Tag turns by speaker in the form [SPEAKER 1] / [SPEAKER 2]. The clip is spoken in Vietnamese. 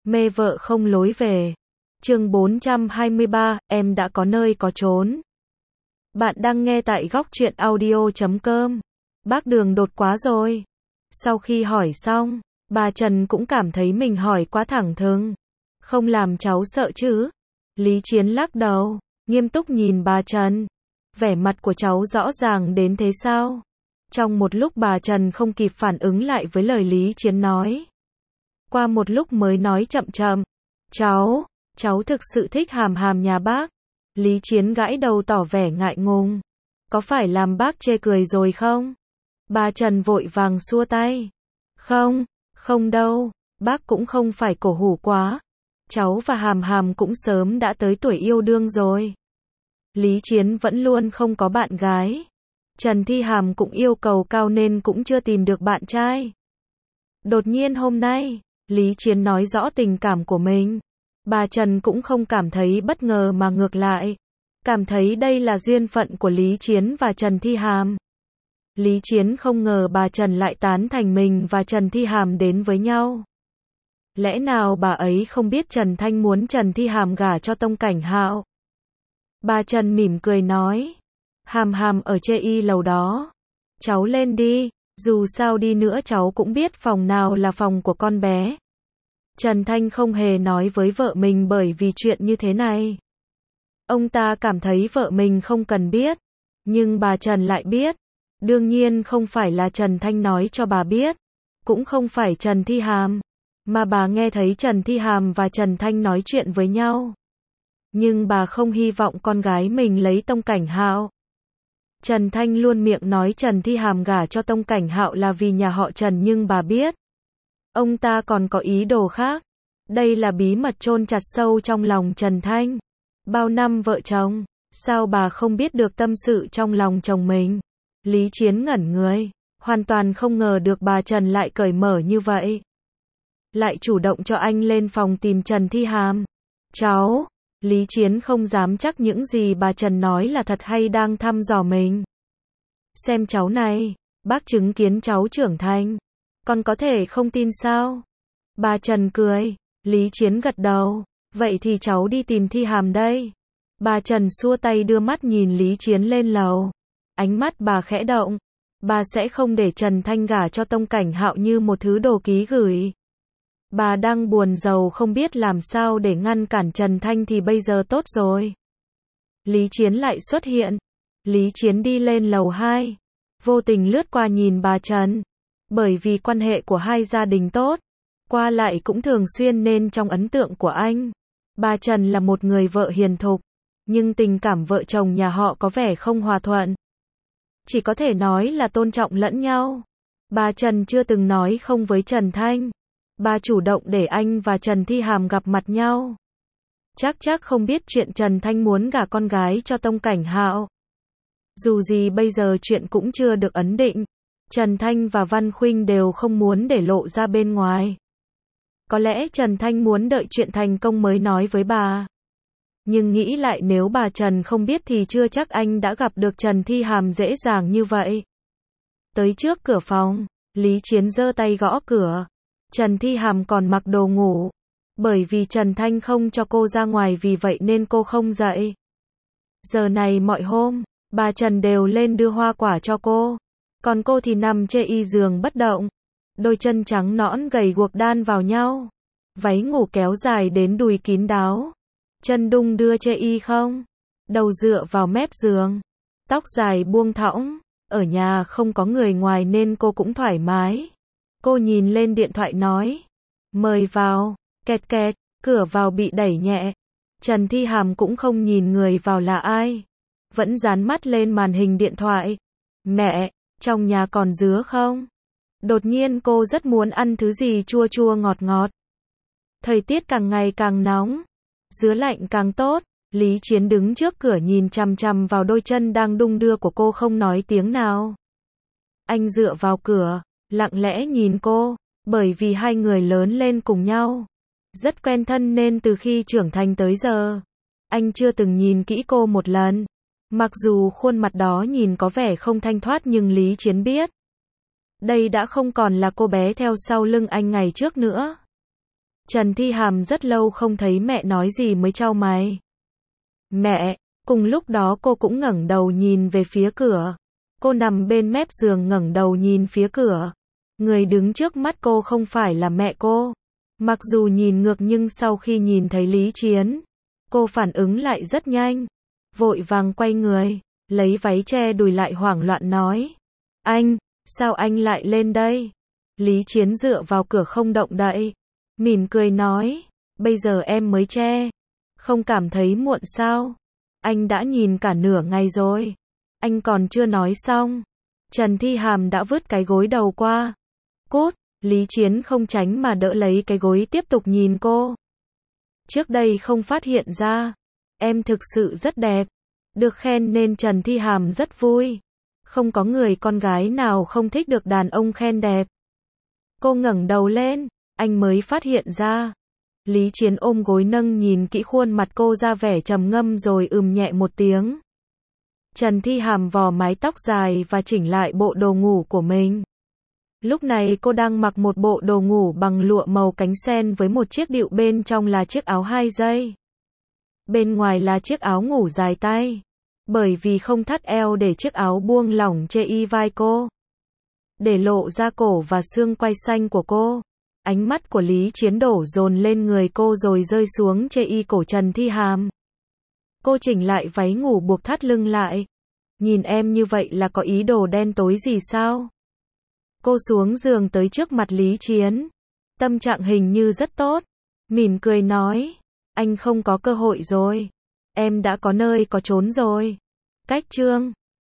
[SPEAKER 1] Mê vợ không lối về. Chương 423, em đã có nơi có chốn. Bạn đang nghe tại góc truyện audio.com. Bác Đường đột quá rồi. Sau khi hỏi xong, bà Trần cũng cảm thấy mình hỏi quá thẳng thừng. Không làm cháu sợ chứ? Lý Chiến lắc đầu, nghiêm túc nhìn bà Trần. Vẻ mặt của cháu rõ ràng đến thế sao? Trong một lúc bà Trần không kịp phản ứng lại với lời Lý Chiến nói. Qua một lúc mới nói chậm chậm. Cháu thực sự thích Hàm Hàm nhà bác. Lý Chiến gãi đầu tỏ vẻ ngại ngùng. Có phải làm bác chê cười rồi không? Bà Trần vội vàng xua tay. Không đâu, bác cũng không phải cổ hủ quá. Cháu và Hàm Hàm cũng sớm đã tới tuổi yêu đương rồi. Lý Chiến vẫn luôn không có bạn gái. Trần Thi Hàm cũng yêu cầu cao nên cũng chưa tìm được bạn trai. Đột nhiên hôm nay, Lý Chiến nói rõ tình cảm của mình. Bà Trần cũng không cảm thấy bất ngờ mà ngược lại. Cảm thấy đây là duyên phận của Lý Chiến và Trần Thi Hàm. Lý Chiến không ngờ bà Trần lại tán thành mình và Trần Thi Hàm đến với nhau. Lẽ nào bà ấy không biết Trần Thanh muốn Trần Thi Hàm gả cho Tông Cảnh Hạo? Bà Trần mỉm cười nói. Hàm Hàm ở chê y lầu đó. Cháu lên đi, dù sao đi nữa cháu cũng biết phòng nào là phòng của con bé. Trần Thanh không hề nói với vợ mình bởi vì chuyện như thế này. Ông ta cảm thấy vợ mình không cần biết. Nhưng bà Trần lại biết. Đương nhiên không phải là Trần Thanh nói cho bà biết. Cũng không phải Trần Thi Hàm. Mà bà nghe thấy Trần Thi Hàm và Trần Thanh nói chuyện với nhau. Nhưng bà không hy vọng con gái mình lấy Tông Cảnh Hạo. Trần Thanh luôn miệng nói Trần Thi Hàm gả cho Tông Cảnh Hạo là vì nhà họ Trần nhưng bà biết. Ông ta còn có ý đồ khác. Đây là bí mật chôn chặt sâu trong lòng Trần Thanh. Bao năm vợ chồng, sao bà không biết được tâm sự trong lòng chồng mình? Lý Chiến ngẩn người, hoàn toàn không ngờ được bà Trần lại cởi mở như vậy. Lại chủ động cho anh lên phòng tìm Trần Thi Hàm. Cháu, Lý Chiến không dám chắc những gì bà Trần nói là thật hay đang thăm dò mình. Xem cháu này, bác chứng kiến cháu trưởng thành. Con có thể không tin sao? Bà Trần cười, Lý Chiến gật đầu. Vậy thì cháu đi tìm Thi Hàm đây. Bà Trần xua tay đưa mắt nhìn Lý Chiến lên lầu. Ánh mắt bà khẽ động. Bà sẽ không để Trần Thanh gả cho Tông Cảnh Hạo như một thứ đồ ký gửi. Bà đang buồn rầu không biết làm sao để ngăn cản Trần Thanh thì bây giờ tốt rồi. Lý Chiến lại xuất hiện. Lý Chiến đi lên lầu 2. Vô tình lướt qua nhìn bà Trần. Bởi vì quan hệ của hai gia đình tốt. Qua lại cũng thường xuyên nên trong ấn tượng của anh. Bà Trần là một người vợ hiền thục. Nhưng tình cảm vợ chồng nhà họ có vẻ không hòa thuận. Chỉ có thể nói là tôn trọng lẫn nhau. Bà Trần chưa từng nói không với Trần Thanh. Bà chủ động để anh và Trần Thi Hàm gặp mặt nhau. Chắc không biết chuyện Trần Thanh muốn gả con gái cho Tông Cảnh Hạo. Dù gì bây giờ chuyện cũng chưa được ấn định. Trần Thanh và Văn Khuynh đều không muốn để lộ ra bên ngoài. Có lẽ Trần Thanh muốn đợi chuyện thành công mới nói với bà. Nhưng nghĩ lại nếu bà Trần không biết thì chưa chắc anh đã gặp được Trần Thi Hàm dễ dàng như vậy. Tới trước cửa phòng, Lý Chiến giơ tay gõ cửa. Trần Thi Hàm còn mặc đồ ngủ. Bởi vì Trần Thanh không cho cô ra ngoài vì vậy nên cô không dậy. Giờ này mọi hôm, bà Trần đều lên đưa hoa quả cho cô. Còn cô thì nằm chê y giường bất động. Đôi chân trắng nõn gầy guộc đan vào nhau. Váy ngủ kéo dài đến đùi kín đáo. Chân đung đưa chê y không. Đầu dựa vào mép giường. Tóc dài buông thõng. Ở nhà không có người ngoài nên cô cũng thoải mái. Cô nhìn lên điện thoại nói. Mời vào. Kẹt kẹt. Cửa vào bị đẩy nhẹ. Trần Thi Hàm cũng không nhìn người vào là ai. Vẫn dán mắt lên màn hình điện thoại. Mẹ, trong nhà còn dứa không? Đột nhiên cô rất muốn ăn thứ gì chua chua ngọt ngọt. Thời tiết càng ngày càng nóng. Dứa lạnh càng tốt. Lý Chiến đứng trước cửa nhìn chằm chằm vào đôi chân đang đung đưa của cô không nói tiếng nào. Anh dựa vào cửa, lặng lẽ nhìn cô, bởi vì hai người lớn lên cùng nhau. Rất quen thân nên từ khi trưởng thành tới giờ, anh chưa từng nhìn kỹ cô một lần. Mặc dù khuôn mặt đó nhìn có vẻ không thanh thoát nhưng Lý Chiến biết. Đây đã không còn là cô bé theo sau lưng anh ngày trước nữa. Trần Thi Hàm rất lâu không thấy mẹ nói gì mới chau mày. Mẹ, cùng lúc đó cô cũng ngẩng đầu nhìn về phía cửa. Cô nằm bên mép giường ngẩng đầu nhìn phía cửa. Người đứng trước mắt cô không phải là mẹ cô. Mặc dù nhìn ngược nhưng sau khi nhìn thấy Lý Chiến, cô phản ứng lại rất nhanh. Vội vàng quay người, lấy váy che đùi lại hoảng loạn nói. Anh, sao anh lại lên đây? Lý Chiến dựa vào cửa không động đậy. Mỉm cười nói, bây giờ em mới che. Không cảm thấy muộn sao? Anh đã nhìn cả nửa ngày rồi. Anh còn chưa nói xong. Trần Thi Hàm đã vứt cái gối đầu qua. Cút, Lý Chiến không tránh mà đỡ lấy cái gối tiếp tục nhìn cô. Trước đây không phát hiện ra. Em thực sự rất đẹp. Được khen nên Trần Thi Hàm rất vui. Không có người con gái nào không thích được đàn ông khen đẹp. Cô ngẩng đầu lên, anh mới phát hiện ra. Lý Chiến ôm gối nâng nhìn kỹ khuôn mặt cô ra vẻ trầm ngâm rồi nhẹ một tiếng. Trần Thi Hàm vò mái tóc dài và chỉnh lại bộ đồ ngủ của mình. Lúc này cô đang mặc một bộ đồ ngủ bằng lụa màu cánh sen với một chiếc đựu bên trong là chiếc áo 2 dây. Bên ngoài là chiếc áo ngủ dài tay. Bởi vì không thắt eo để chiếc áo buông lỏng che y vai cô. Để lộ ra cổ và xương quai xanh của cô. Ánh mắt của Lý Chiến đổ dồn lên người cô rồi rơi xuống che y cổ Trần Thi Hàm. Cô chỉnh lại váy ngủ buộc thắt lưng lại. Nhìn em như vậy là có ý đồ đen tối gì sao? Cô xuống giường tới trước mặt Lý Chiến. Tâm trạng hình như rất tốt. Mỉm cười nói. Anh không có cơ hội rồi. Em đã có nơi có chốn rồi. Cách chương